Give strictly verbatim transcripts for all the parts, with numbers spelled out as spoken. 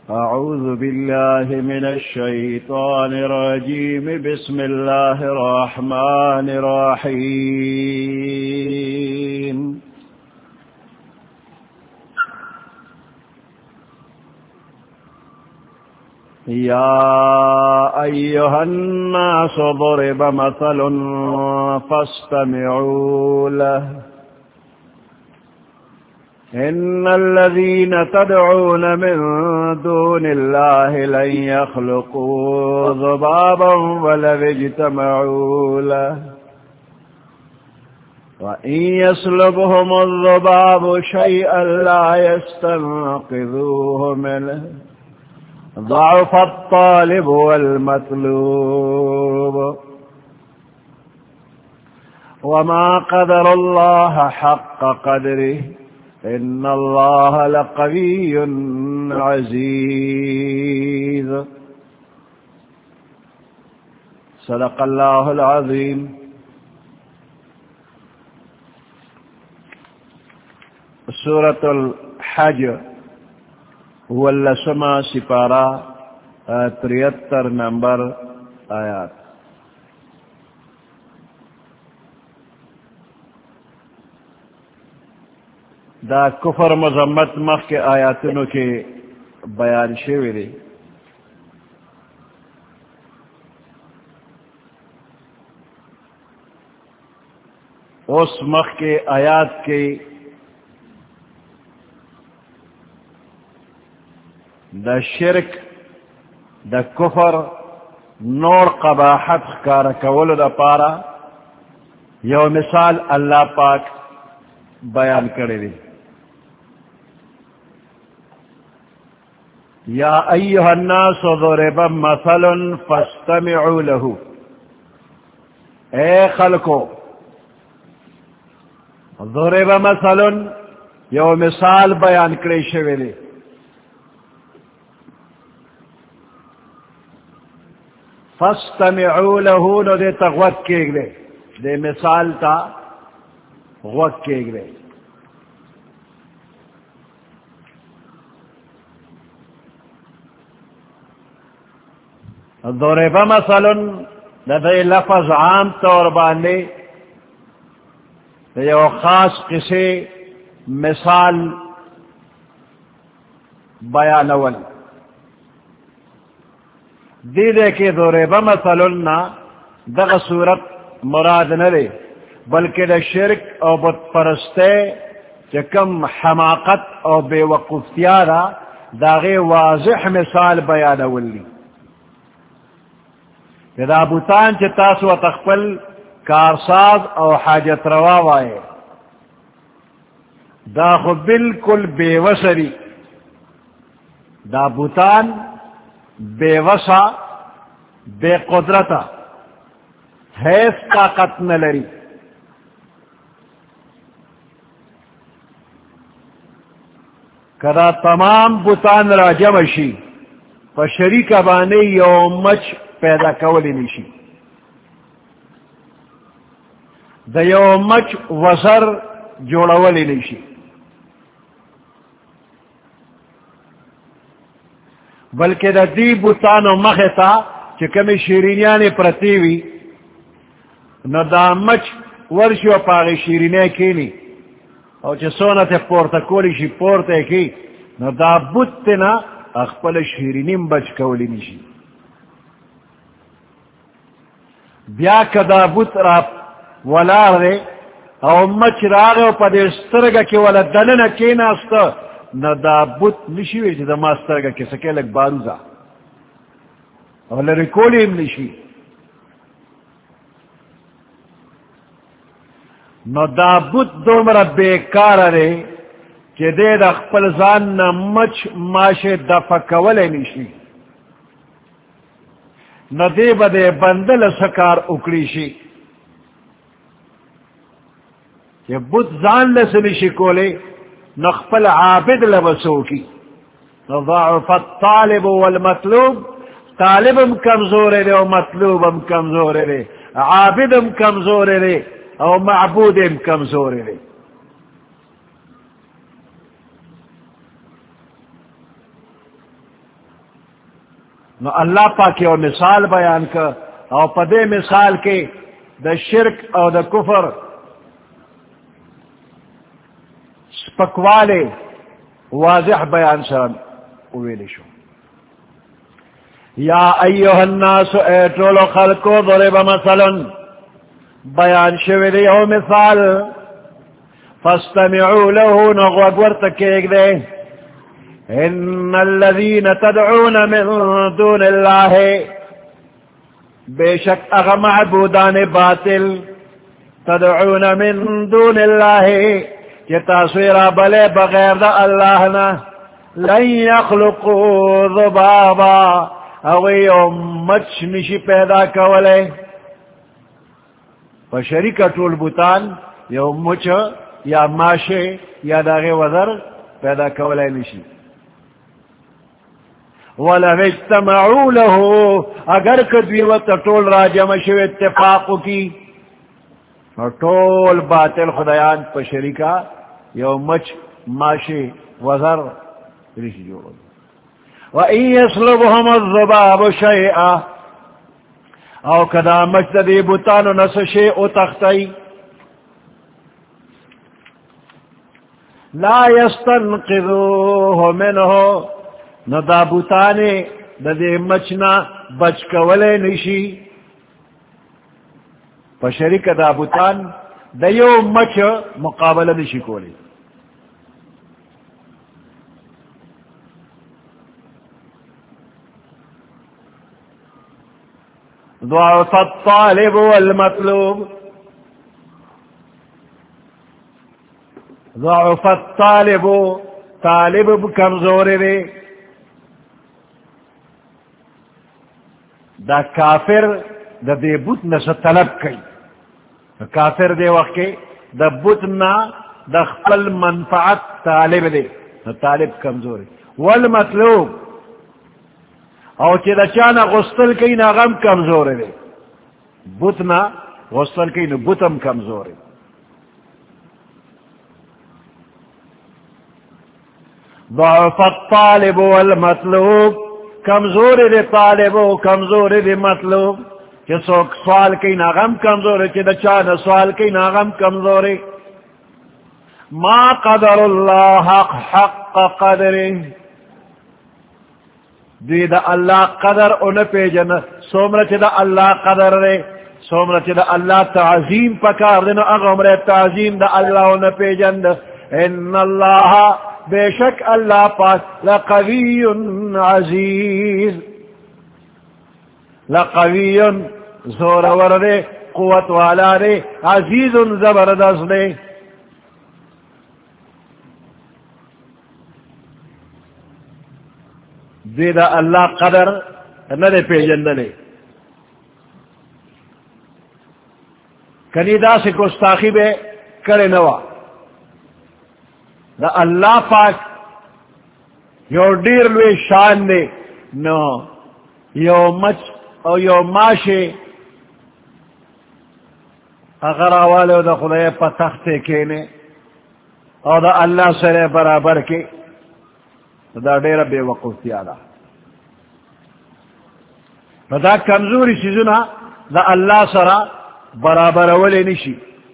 أعوذ بالله من الشيطان الرجيم. بسم الله الرحمن الرحيم. يا أيها الناس ضرب مثل فاستمعوا له. إن الذين تدعون من دون الله لن يخلقوا ذبابا ولو اجتمعوا له وإن يسلبهم الذباب شيئا لا يستنقذوه منه ضعف الطالب والمطلوب وما قدر الله حق قدره إن الله لقوي عزيز. صدق الله العظيم. سورة الحج واللسمہ سپارہ تریہتر نمبر آیات. دا کفر مذمت مخ کے آیاتنو کے بیان شوی دی. اس مخ کے آیات کی دا شرک دا کفر نور قباحت کار کول دا پارا یو مثال اللہ پاک بیان کرے دی. یا ایہا الناس ضرب مثل فاستمعوا له. اے خلقو ضرب مثل یو مثال بیان کرے شوی دی. فاستمعوا له نو دے تا غوک کیگ دے دے مثال تا غوک کیگ دے. ضرب مثل دے لفظ عام طور باندے یو خاص قصے مثال بیانول دی دے کے ضرب مثل نا دغ صورت مراد نلے بلکہ دا شرک او بت پرستے چکم حماقت او بے وقفتیا دا داغے واضح مثال بیانول لی. دا بوتان چی تاسو تخپل کارساز او حاجت روا وائے دا خو بالکل بے وسری. دا بوتان بے وسا بے قدرتا حیث طاقت نہ لری. کدا تمام بوتان را جمشی پا شریک بانے یو مچ پیدا کولی نیشی. دا یو مچ وزر جوڑولی نیشی. بلکہ دا دی بوتانو مختا چکمی شیرینیانی پرتیوی نو دا مچ ورشی و پاغی شیرینی کینی او چه سونت پورتا کولی شی پورتا کی نو دا بوتنا اخپل شیرینیم بچ کولی نیشی. بیا کدا بوت را ولار دے او مچ راغ او پا دے سترگا کی والا دلنا کینا استا نو دا بوت نشیوی چی دا ما سترگا کی سکے لگ باروزا او لرکولی ام نشی. نو دا بوت دومرا بیکار دے چی دے دا خپل زان نا مچ ماش دفع کولی نشی. نو دے با دے بندل سکار اکڑی شی کہ بوت زان لسنشی کولے نو خپل عابد لبسو کی. نو ضعف الطالب والمطلوب طالبم کمزور دے و مطلوبم کمزور دے عابدم کمزور دے او معبودم کمزور دے. نو اللہ پاک یو مثال بیان کر او پدے مثال کے دا شرک او دا کفر سپکوالے واضح بیان سرم اویلی شو یا ایوہ الناس اے طولو خلقو ضرب مثلا بیان شویلی او مثال فاستمعوا له نغوگ ورتکیگ دے ان الذین تدعون من دون اللہ بے شک اغا معبودان باطل تدعون من دون اللہ کہ تصویرہ بلے بغیر دا اللہ نا لن یخلقوا ذبابا اوی مچ نشی پیدا کولے فشریکہ طول بوتان یو مچ یا ماشے یا داغی وزر پیدا کولے نشی وَلَوِ اجْتَمَعُوا لَهُ اگر کدوی وقت طول راجم شو اتفاقو کی طول باطل خدایان پا شریکا یو مچ ماشی وزر رشی جوڑو وَإِن يَسْلُبْهُمُ الذُّبَابُ شَيْئًا او کدا مچ دی بوتانو نس شیئو تختی لا يستنقذوه منه نو دا بوتانے دا دے مچنا بچ کولے نشی پشریک دا بوتان دا یو مچ مقابلہ نشی کولے ضعف الطالب والمطلوب ضعف الطالب طالب کمزور دے دا کافر دا دے بوت نسا طلب کئی کافر دے وقت دا بوت نا دا خپل منفعت طالب دے طالب کمزور والمطلوب او چی دا چانا غسطل کئی نا غم کمزور دے بوت نا غسطل کئی نا بوتم کمزور دے ضعف الطالب والمطلوب کمزور دے طالب و کمزور دے مطلوب کہ سوک سوال کی ناغم کمزور ہے کہ دا چانا سوال کی ناغم کمزور ہے ما قدر اللہ حق حق قدر دی دا اللہ قدر ان پہ جن سومرچ دا اللہ قدر رے سومرچ دا اللہ تعظیم پکار دے اغمر تعظیم دا اللہ ان پہ جن ان اللہ بے شک اللہ پاک لقوی عزیز لقوی زورور دے قوت والا دے عزیز زبردست دے دے دا اللہ قدر نہ دے پیجن دے کنی دا سے گستاخی بے کرے نوا دا اللہ پاک یو ڈیر لوی شان دے نو یو مچ او یو ماشے اگر آوالے دا خدای پا تختے کینے او دا اللہ سرے برابر کے دا ڈیر بے وقوفی آدھا دا کمزوری چیزنا دا اللہ سرا برابر اولی نشی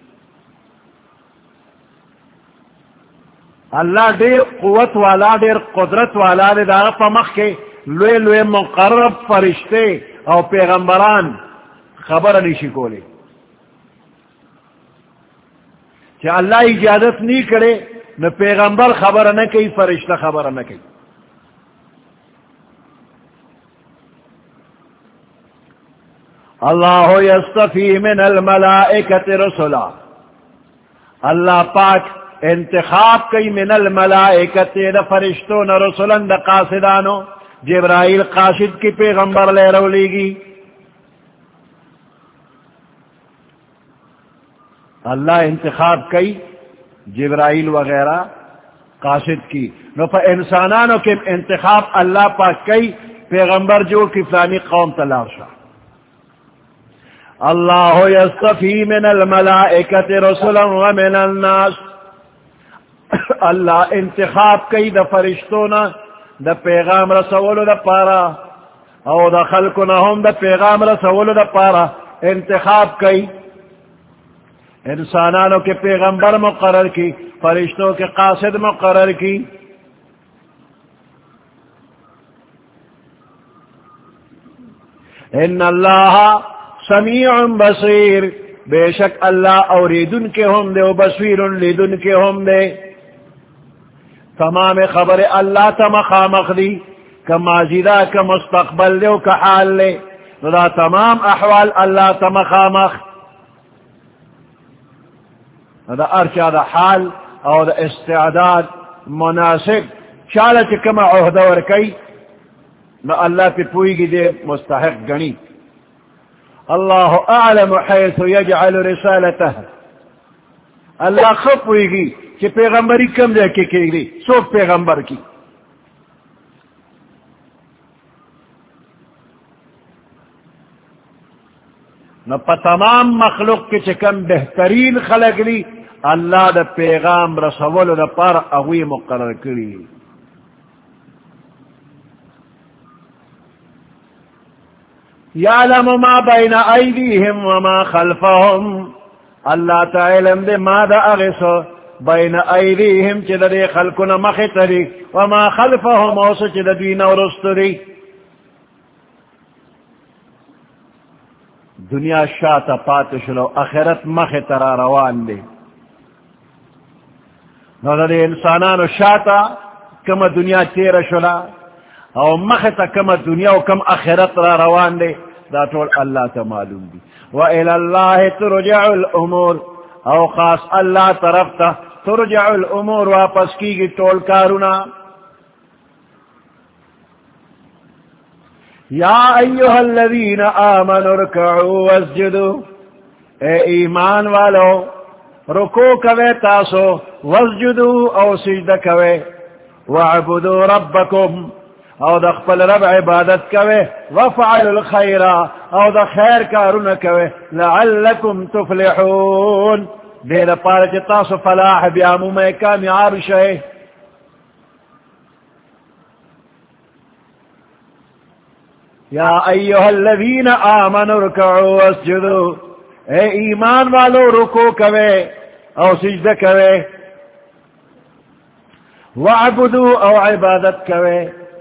اللہ دیر قوت والا دیر قدرت والا دے داغا پا مخ کے لوے لوے مقرب فرشتے او پیغمبران خبر نشی کولے کہ اللہ اجازت نہیں کرے نہ پیغمبر خبر نہ کئی فرشتہ خبر نہ کئی اللہ یصطفی من الملائکۃ رسلا اللہ پاک انتخاب کئی من الملائکۃ دا فرشتوں نہ رسولن دا قاصدانو جبرائیل قاصد کی پیغمبر لے رولی گی اللہ انتخاب کئی جبرائیل وغیرہ قاصد کی نو پا انسانانو کے انتخاب اللہ پاک کئی پیغمبر جو کی فلانی قوم تلاشا اللہ یصطفی من الملائکۃ رسلا ومن الناس اللہ انتخاب کئی دا فرشتونا دا پیغام رسولو دا پارا او دا خلقنا هم دا پیغام رسول دا پارا انتخاب کی انسانانوں کے پیغمبر مقرر کی فرشتوں کے قاصد مقرر کی ان اللہ سمیع بصیر بے شک اللہ اوریدن کے ہم دے و بصیر لیدن کے ہم دے تمام خبر اللہ تمخامخ دی کماضیدہ کا مستقبل دے و کا حال لے دا تمام احوال اللہ تمخامخ دا ارچا دا حال او دا استعداد مناسب چالت کما عہدہ ورکی نہ اللہ پہ پوئی گی دے مستحق گنی اللہ اعلم حیث یجعل رسالتہ اللہ خب پوئی گی کہ پیغمبری کم دے کے کی گی سوک پیغمبر کی نہ پا تمام مخلوق کے چکم بہترین خلق لی اللہ دا پیغام رسول دا پر اغوی مقرر کری یعلم ما بین ایدیہم وما خلفہم اللہ تعلم دے ما دا اغسو بین ایدیہم چی دا دے خلقنا مخطری وما خلفہم اوسو چی دا دین ورستری دنیا شاتا پاتشلو اخرت مخطر روان دے نو دا دے انسانانو شاتا کم دنیا تیر شلا او مختا کم دنیا و کم اخرت را روان دے دا طول اللہ تا معلوم دی وَإِلَى اللَّهِ تُرْجَعُ الْأُمُورِ او خاص اللہ طرف تا ترجع الامور واپس کی گی طول کارونا یا ایوہا الذین آمنوا ارکعوا واسجدوا اے ایمان والو رکو کوے تاسو واسجدوا او سجدہ کوے وعبدوا ربکم او دا خپل رب عبادت کوے وفعل الخیر او دا خیر کارون کوے لعلکم تفلحون دیر پارچ تاسو فلاح بیامو میں کامیاب شئے یا ایوہا الذین آمنوا ارکعوا واسجدوا اے ایمان والو رکو کوے او سجدہ کوے وعبدوا او عبادت کوے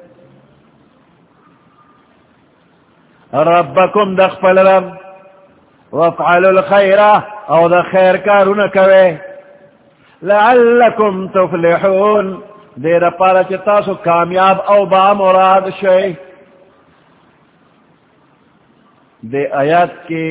ربکم دخپل رب وافعلوا الخیر او دا خیر کارون کوے لعلکم تفلحون دیر پارا چتاسو کامیاب او با مراد شئے دے آیات کی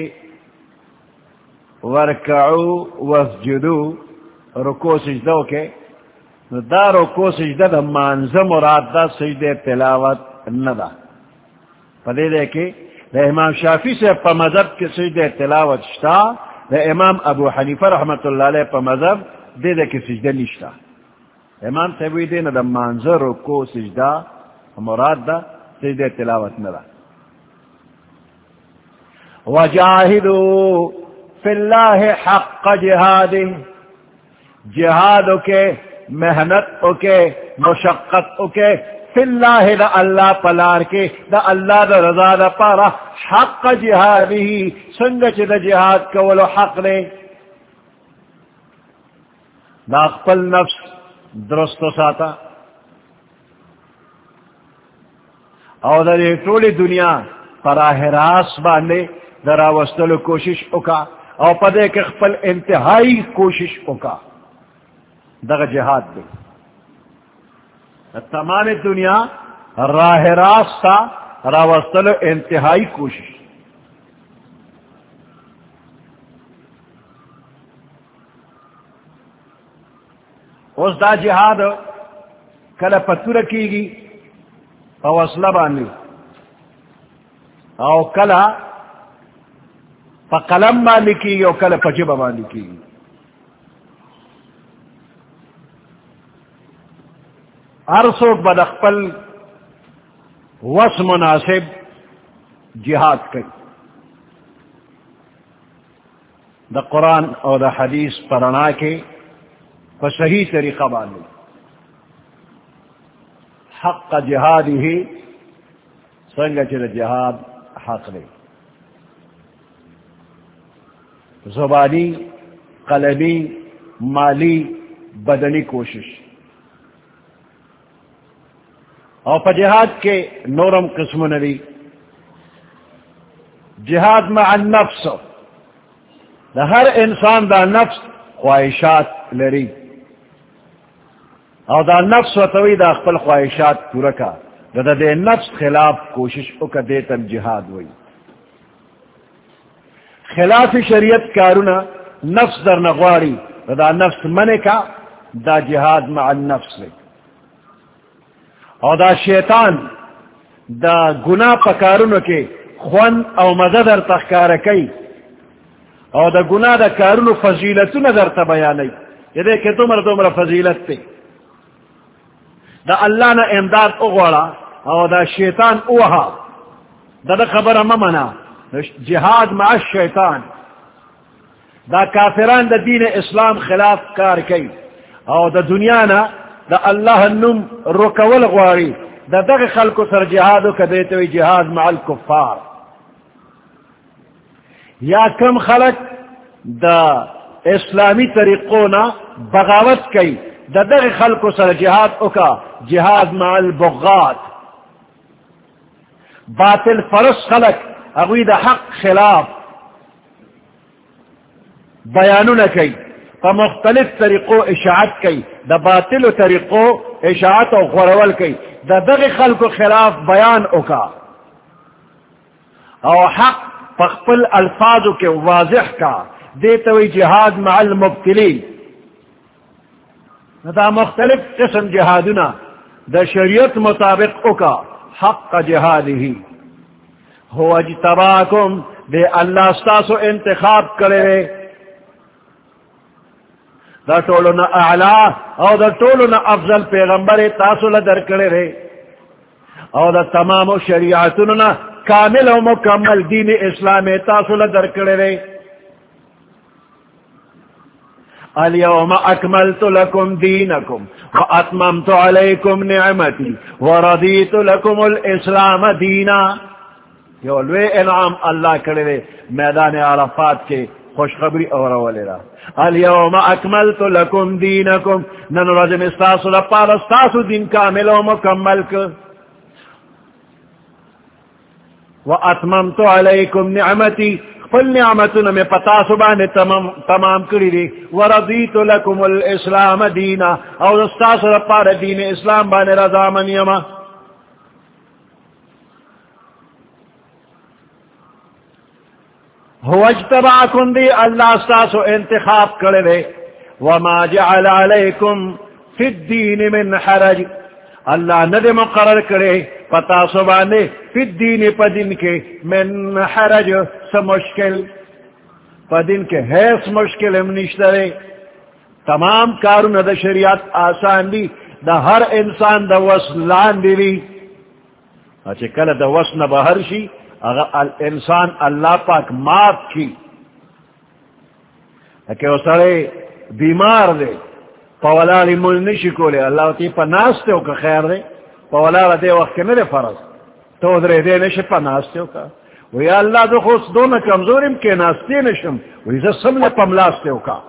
ورکعو واسجدو رکو سجدو کے دا رکو سجدہ دا مانزہ مراد دا سجدہ تلاوت ندا پدے دے کے دا امام شافی سے پا مذہب کے سجدہ تلاوت شتا دا امام ابو حنیفہ رحمت اللہ علیہ پا مذہب دے دے کے سجدہ نشتا امام تبوی دے نا دا مانزہ رکو سجدہ مراد دا سجدہ تلاوت ندا وجاہدوا فی اللہ حق جہاد جہاد کے محنت کے مشقت کے فی اللہ دا اللہ پلار کے دا اللہ دا رضا دا پارا حق جہادی سنگچ دا جہاد کولو حق لے دا اقبل نفس درست ساتا او دا دے طول دنیا پراہ راس باندے درا وستلو کوشش اکا او پدے کے خپل انتہائی کوشش اکا دغا جہاد دے تمام دنیا راہ راستہ را وستلو انتہائی کوشش اس دا جہاد کل پتور کی گی او وصلہ بانی او کلا پا قلم بانی کی گی او کل پا جبہ بانی کی گی ہر سوک بدخپل وس مناسب جہاد کر دا قرآن اور دا حدیث پڑھنا کے پا صحیح طریقہ باندھے حق جہاد ہی سنگا چل جہاد حق لے زبانی قلمی مالی بدنی کوشش اور پا جہاد کے نورم قسم نبی جہاد مع النفس دا ہر انسان دا نفس خواہشات لری اور دا نفس و توی دا اخپل خواہشات پورا کا دا دا دے نفس خلاف کوشش اکا دیتم جہاد ہوئی خلاف شریعت کارونا نفس در نغواری دا, دا نفس منے کا دا جہاد مع النفس لے اور دا شیطان دا گناہ پکارونو کے خون او مزہ در تخکار کئی اور دا گناہ دا کارونو فضیلتو نظر تبیانی یہ دیکھے تمر تمر فضیلت تے دا اللہ نا امداد اغوڑا اور دا شیطان اوہا دا دا خبر ممنا جہاد مع الشیطان دا کافران دا دین اسلام خلاف کار کئی اور دا دنیا نا دا اللہ نم رکول غواری دا دغ خلقو سر جہادو کا دیتے ہوئی جہاد مع الکفار یا کم خلق دا اسلامی طریقونا بغاوت کئی دا دغ خلقو سر جہاد اکا جہاد مع البغات باطل فرس خلق اگوی دا حق خلاف بیانو نہ کئی پا مختلف طریقو اشاعت کئی دا باطل طریقو اشاعت و غرول کئی دا دغ خلق خلاف بیان اکا او حق پخپل الفاظو کے واضح کا دیتوی جہاد مع المبتلین دا مختلف قسم جہادنا دا شریعت مطابق اکا حق جہادی ہو اجتباکم دے اللہ استاسو انتخاب کرے دا ٹولونا اعلا او دا ٹولونا افضل پیغمبر تاسو لدر کرے رے او دا تمام شریعتنا کامل و مکمل دین اسلام تاسو لدر کرے رے اليوم اکملت لکم دینکم واتممت علیکم نعمتی ورضیت لکم الاسلام دینا یو لوے انعام اللہ کرے رے میدان عرفات کے خوشخبری اور ولیرا اليوم اکملت لکم دینکم نن رجم استاسو لپار استاسو دین کامل و مکمل کر واتممت علیکم نعمتی فل نعمتنا میں پتا سبانے تمام, تمام کری دی ورضیت لکم الاسلام دینا او استاسو لپار دین اسلام بانے رضا من یما هو اجتباکم دی اللہ استاسو انتخاب کرے وما جعل علیکم فی الدین من حرج اللہ ندے مقرر کرے پتا سبانے فی الدین پا دن کے من حرج سمشکل پا دن کے حیث مشکل ہم نشترے تمام کارون دا شریعت آسان دی دا ہر انسان دا وصلان دی لی اچھے کل دا وصل بہر شی اگر انسان اللہ پاک معاف کی کہ وہ سڑے بیمار دے پولالی مل نشی کو لے اللہ تی پا ناستے ہو کا خیر دے پولالا دے وقت کے میرے فرض تو ادھرے دے نشی پا ناستے ہو کا وہ یا اللہ دو خوص دونا کمزوریم کے ناستے نشم وہ ایزا سم لے پملاستے ہو کا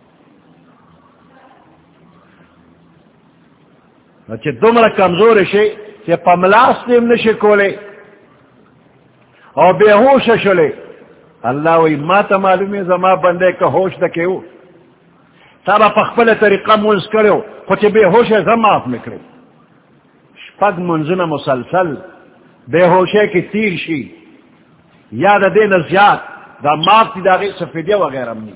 اچھے دومرا کمزور شے کہ پملاستے نشی کو لے اور بے ہوش شلے اللہ وی ما تا معلومی زما بندے کا ہوش دکے ہو تابا پخپل طریقہ منز کرے ہو خوچے بے ہوش زما آپ نکلے شپگ منزنا مسلسل بے ہوشے کی تیر شی یاد دے نزیاد دا ماف تی داغی سفیدیہ وغیرہ منی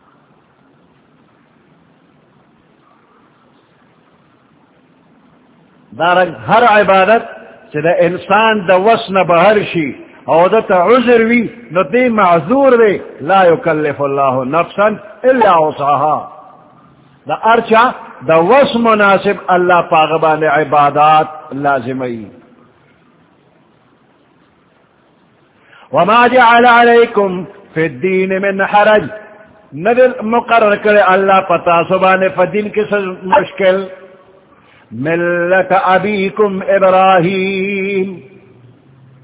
دارنگ ہر عبادت چی دا انسان دا وسن بہر شی او دا تا عذر وی نو دی معذور وی لا یکلف اللہ نفسا الا وسعها دا ارچا دا وس مناسب اللہ پاغبان عبادات لازمی وما جعل علیکم فی الدین من حرج ندر مقرر کرے اللہ پتا سبانے فدین کس مشکل ملت ابیکم ابراہیم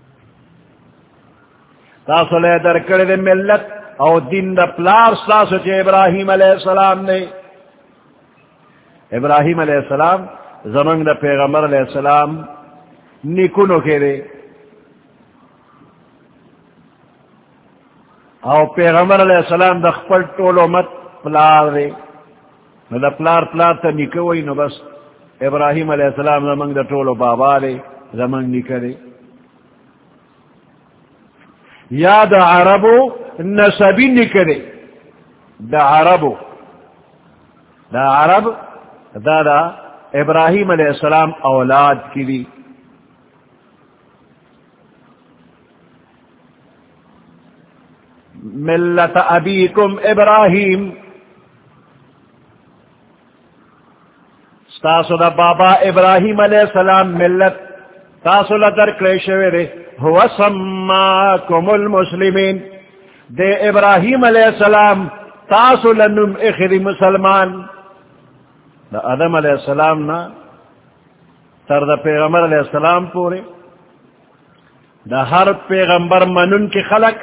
تاسو لے در کرد ملت او دین دا پلار ستاسو چے ابراہیم علیہ السلام نے. ابراہیم علیہ السلام زمانگ دا پیغمبر علیہ السلام نکنو کے دے او پیغمبر علیہ السلام دا خپل طول امت پلار دے. نو دا پلار پلار تا نکوئی نو بس ابراہیم علیہ السلام زمانگ دا طول بابا دے زمانگ نکو دے. یا دا عربو نسبی نکو دے. دا عربو دا عرب دا دا ابراہیم علیہ السلام اولاد کی دی. ملت ابیکم ابراہیم تاسو دا بابا ابراہیم علیہ السلام ملت تاسو لدر کلیشوے دے هو سماکم المسلمین دے ابراہیم علیہ السلام تاسو لنم اخری مسلمان. دا آدم علیہ السلام نا تر دا پیغمبر علیہ السلام پورے دا ہر پیغمبر منن کی خلق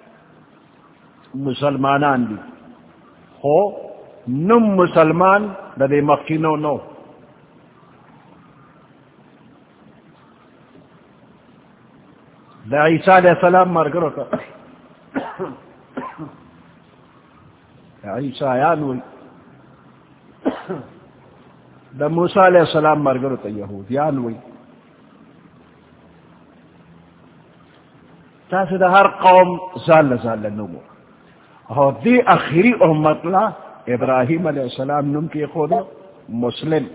مسلمانان دی خو نم مسلمان دا دے مخینو نو. دا عیسیٰ علیہ السلام مرگرو کا عیسیٰ یانوی دا موسیٰ علیہ السلام مرگرو تا یہود یانوی. تاسو دا ہر قوم زال زال نمو اور دی اخری امت لا ابراہیم علیہ السلام نم کی خود مسلم.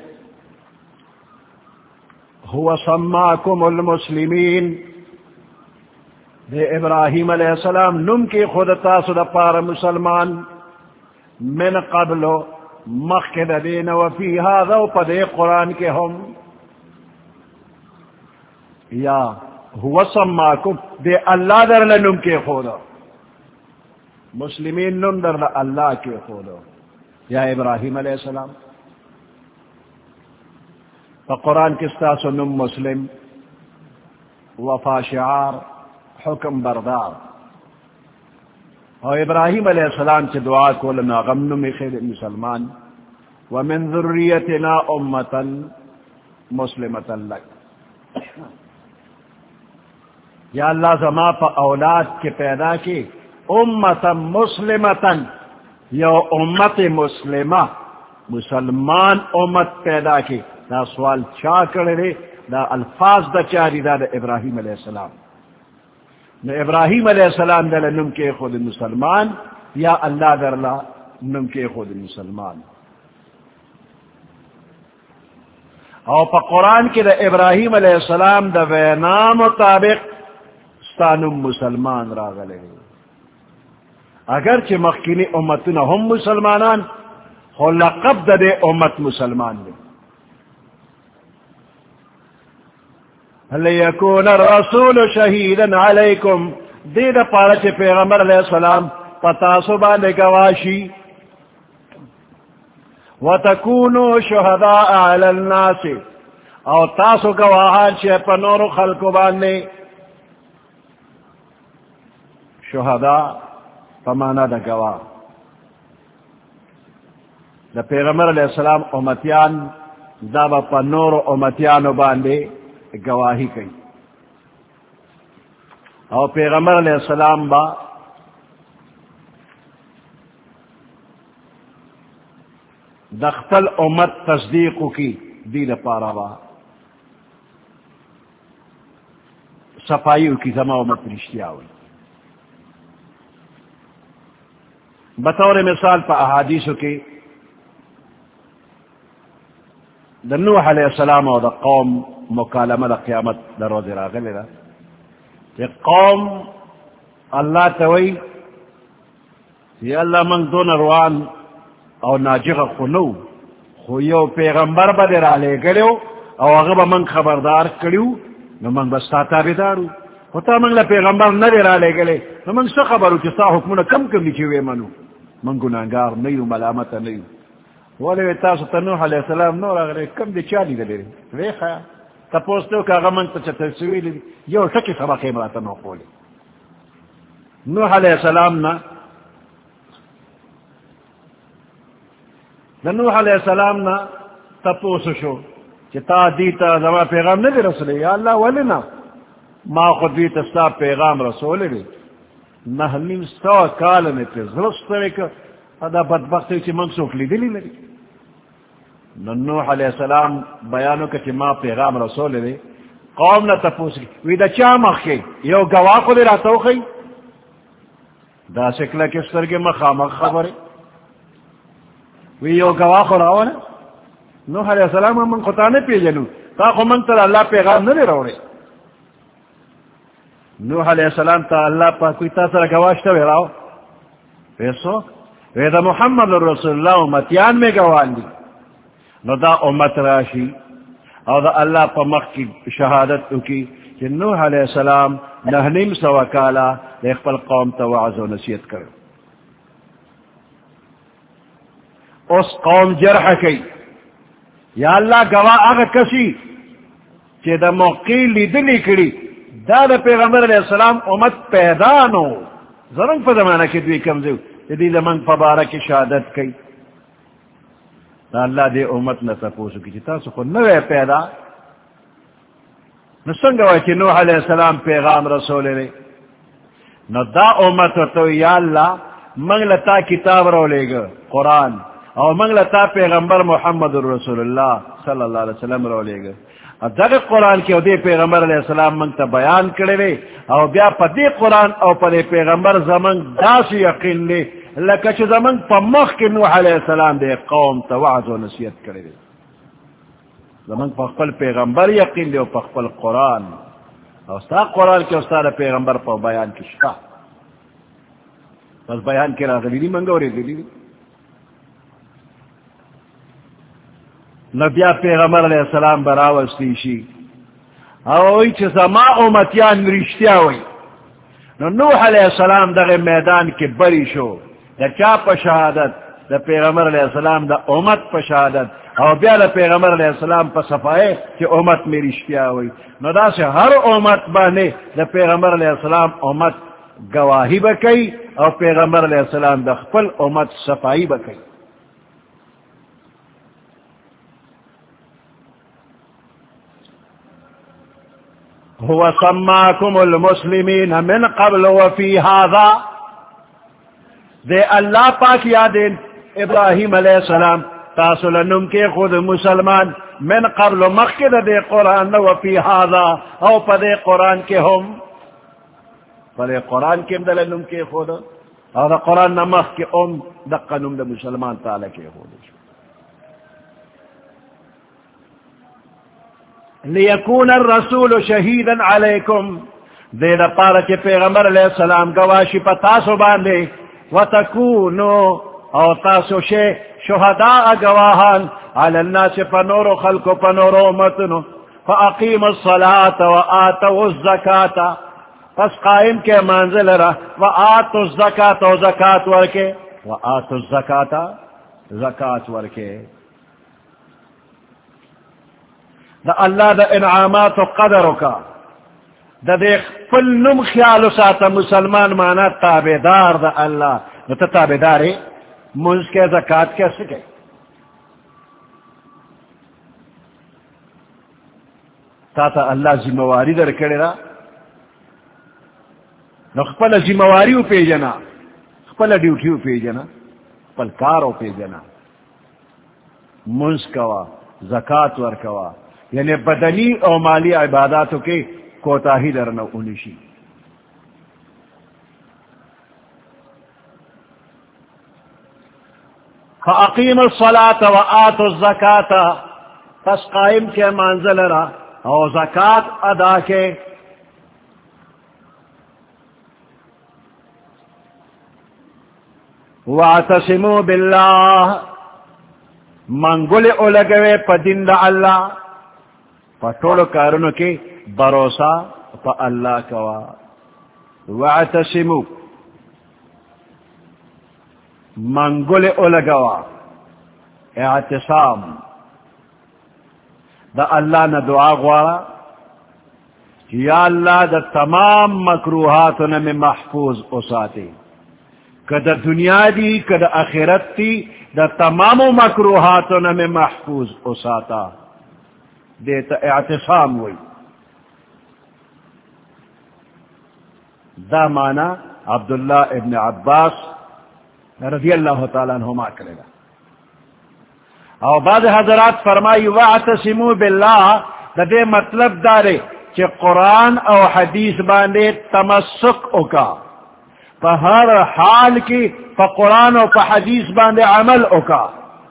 هو سماکم المسلمین دے ابراہیم علیہ السلام نم کی خود تاسو دا پار مسلمان من قبلو مخد دین وفی هذا و پدے قرآن کے ہم یا هو سماکم دے اللہ در لنم کے خود مسلمین نم در اللہ کے خود یا ابراہیم علیہ السلام. تو قرآن کس تاسو نم مسلم وفا شعار حکم بردار اور ابراہیم علیہ السلام سے دعا کو لنا غمن میں خیر مسلمان ومن ذریتنا امتا مسلمتا لک. یا اللہ زما پا اولاد کے پیدا کی امتا مسلمتا یا امت مسلمہ مسلمان امت پیدا کی. دا سوال چاہ کرے دا الفاظ دا چاری دا, دا ابراہیم علیہ السلام. نو ابراہیم علیہ السلام دل نم کے خود مسلمان یا اللہ درلا نم کے خود مسلمان. اور پا قرآن کی دا ابراہیم علیہ السلام دا وینا مطابق ستانم مسلمان راغلے. اگرچہ مخکینی امتنا ہم مسلمانان خو لقب دا دے امت مسلمان دے. لیکون الرسول شہیدا علیکم دید پارچ پیغمبر علیہ السلام پتاسو باندے گواشی وتکونو شہداء علی الناس او تاسو گواہان چے پنورو خلقو باندے. شہداء پمانا دا گواہ دا پیغمبر علیہ السلام امتیان دا با پنورو امتیانو باندے گواہی کئی. اور پیغمبر علیہ السلام با دختل امت تصدیق کی دین پارا با صفائیو کی زما امت رشتیا ہوئی. بطور مثال پا احادیثو کی دا نوح علیہ السلام اور دا قوم مکالمہ دا قیامت دا روز راغلے دا کہ قوم اللہ توئی یا اللہ من دون روان او ناجغ خنو خو یو پیغمبر با در آلے گلیو او اغبا من خبردار کلیو نو من بستا تابدارو خطا من لا پیغمبر ندر آلے گلے نو من سا خبرو چستا حکمونا کم کم نیچوے منو من گناہگار نیو ملامت نیو. ولی تاسو تنوح علیہ السلام نور اگر کم دی چالی دلے ریخا تا پوستو که اغا من تا چا تسویلی یو شکی سبقی مراتا نو قولی نوح علیہ السلام نا نوح علیہ السلام نا تپوس شو چتا دیتا زما پیغام نہیں رسولے یا اللہ ولنا ما خود دیتا ستا پیغام رسولے دی نحنیم ستا کالنے پہ ضرستوے کہ ادا بدبختی چی منسوخ لی دلی لگی. نوح علیہ السلام بیانو کہ چی ما پیغام رسولے دی قوم نا تپوس کی وی دا چا مخی یو گواہ کو دی راتو خی دا سکلا کس طرح مخامخ خبری وی یو گواہ کو راونا. نوح علیہ السلام من خطانے پی جنو تا خو من تر اللہ پیغام نہ روڑے. نوح علیہ السلام تا اللہ پا کوئی تا سر گواشتا وی راو پیسو وی دا محمد رسول اللہ امتیان میں گوان دی نو دا امت راشی او دا اللہ پا مخ کی شہادت کی کہ نوح علیہ السلام نہنیم سوا کالا دیکھ پل قوم تا وعظ و نصیحت کرو. اس قوم جرح کی یا اللہ گواہ آگا کسی چی دا موقعی لیدلی کری دا دا پیغمبر علیہ السلام امت پیدانو ضرور پا زمانہ کی دوی کمزیو دی زمان پا بارا کی شہادت کی دا اللہ دے امت نتا پوسو کی چی تاسو خود نوے پیدا نسنگا وی چی نوح علیہ السلام پیغام رسول لے نو دا امت تو یا اللہ منگلتا کتاب رو لے گا قرآن او منگلتا پیغمبر محمد رسول اللہ صلی اللہ علیہ وسلم رو لے گا. اب دغه قرآن کی او دے پیغمبر علیہ السلام منگتا بیان کرے لے او بیا پا دے قرآن او پا دے پیغمبر زمان داس یقین لے لکہ چو زمان پا مخ کی نوح علیہ السلام دے قوم تا وعظ و نصیحت کرے لے زمان پا خپل پیغمبر یقین لے او پا خپل قرآن او ستا قرآن کی استاد پیغمبر پا بیان کی شکا بس بیان کی را غلیلی منگوری غلیلی نبیا پیغمبر علیہ السلام براول سیشی اوئی چھ زما امتیان رشتیا ہوئی نو نوح علیہ السلام دا میدان کے بری شو دا چا پا شہادت دا پیغمبر علیہ السلام دا امت پا شہادت او بیا دا پیغمبر علیہ السلام پا صفائے کہ امت میں رشتیا ہوئی نو دا سے ہر امت بانے دا پیغمبر علیہ السلام امت گواہی بکئی او پیغمبر علیہ السلام دا خپل امت صفائی بکئی. هو سماكم المسلمين من قبل وفي هذا دے اللہ پاک یادین ابراہیم علیہ السلام تاسل نم کے خود مسلمان من قبل مخد دے قرآن وفي هذا او پا دے قرآن کے ہم پا دے قرآن کے مدل نم کے خود او دا قرآن نمخ کے ام دقا نم دے مسلمان تعالی کے خود لیکون الرسول شہیدا علیکم دے دا پارا کے پیغمبر علیہ السلام گواشی پا تاسو باندے وتکونو او تاسو شے شہداء گواہان علی الناس پنورو خلقو پنورو امتنو فاقیم الصلاة وآتو الزکاة پس قائم کے منزل رہ وآتو الزکاة و زکاة ورکے وآتو الزکاة زکاة ورکے. دا اللہ دا انعامات و قدروں کا دا دیکھ پل نم خیال ساتا مسلمان مانا تابدار دا اللہ دا تابداری منز کے زکاة کیسے گئے تا اللہ ذمواری در کرے را نو خپل ذمواریو پی جنا خپل ڈیوٹیو پی جنا خپل کارو پی جنا منز کوا زکاة ور کوا یعنی بدنی او مالی عباداتوں کے کوتاہی درنو انشی. فاقیم الصلاة وآتوا الزکاة پس قائم کے منزل را او زکاة ادا کے واعتصموا باللہ منگل اولگوے پا دن دا اللہ پا ٹولو کارنو کی بروسا پا اللہ کوا واعتصموا منگل اولگوا اعتصام دا اللہ نا دعا غوارا یا اللہ دا تمام مکروہاتنا میں محفوظ اساتے، کہ دا دنیا دی کہ دا آخرت دی دا تمام مکروہاتنا میں محفوظ اساتا، دیتا اعتصام ہوئی. دا مانا عبداللہ ابن عباس رضی اللہ تعالیٰ عنہما کرے گا. اور بعض حضرات فرمائی واعتصموا باللہ، دا دے مطلب دارے کہ قرآن او حدیث باندے تمسک اکا، پا ہر حال کی پا قرآن او پا حدیث باندے عمل اکا،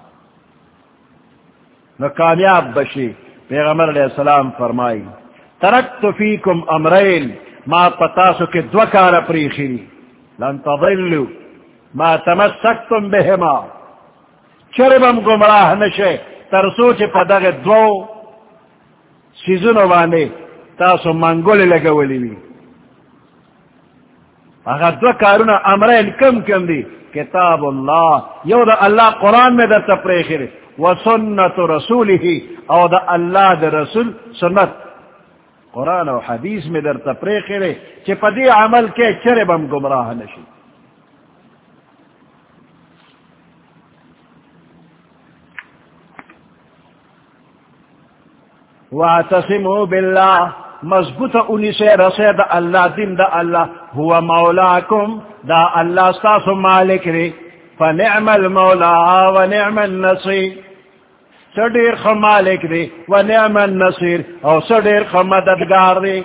نو کامیاب بشی. پیغمبر علیہ السلام فرمائی ترکت فیکم امرین، ما پتاسو کے دوکار پریخی، لن تضلوا ما تمسکتم بہما، چربم گمراہ نشے ترسو چے پدغ دو سیزنو باندے تاسو منگولی لگولی وی. اگر دو کارونا امرین کم کم دی، کتاب اللہ یو دا اللہ قرآن میں دا تپریخی و سنت رسولی، او دا اللہ دا رسول سنت قرآن و حدیث میں در تپریخی رے چے پدی عمل کے چربم گمراہ نشی. واعتصموا باللہ، مضبوط انی سے رسے دا اللہ دین دا اللہ، ہوا مولاکم دا اللہ ستاسو مالک رے، فنعم المولا ونعم النصیر، سڈیر خ مالک رے، ونعم النصیر، او سڈیر خ مددگار رے.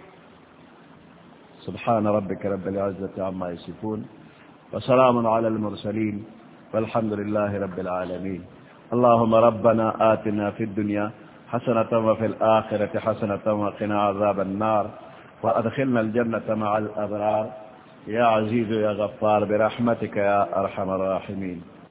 سبحان ربک رب العزت عما یصفون وسلام علی المرسلین والحمد للہ رب العالمین. اللهم ربنا آتنا في الدنيا حسنة وفي الآخرة حسنة وقنا عذاب النار وأدخلنا الجنة مع الأبرار يا عزيز يا غفار برحمتك يا أرحم الراحمين.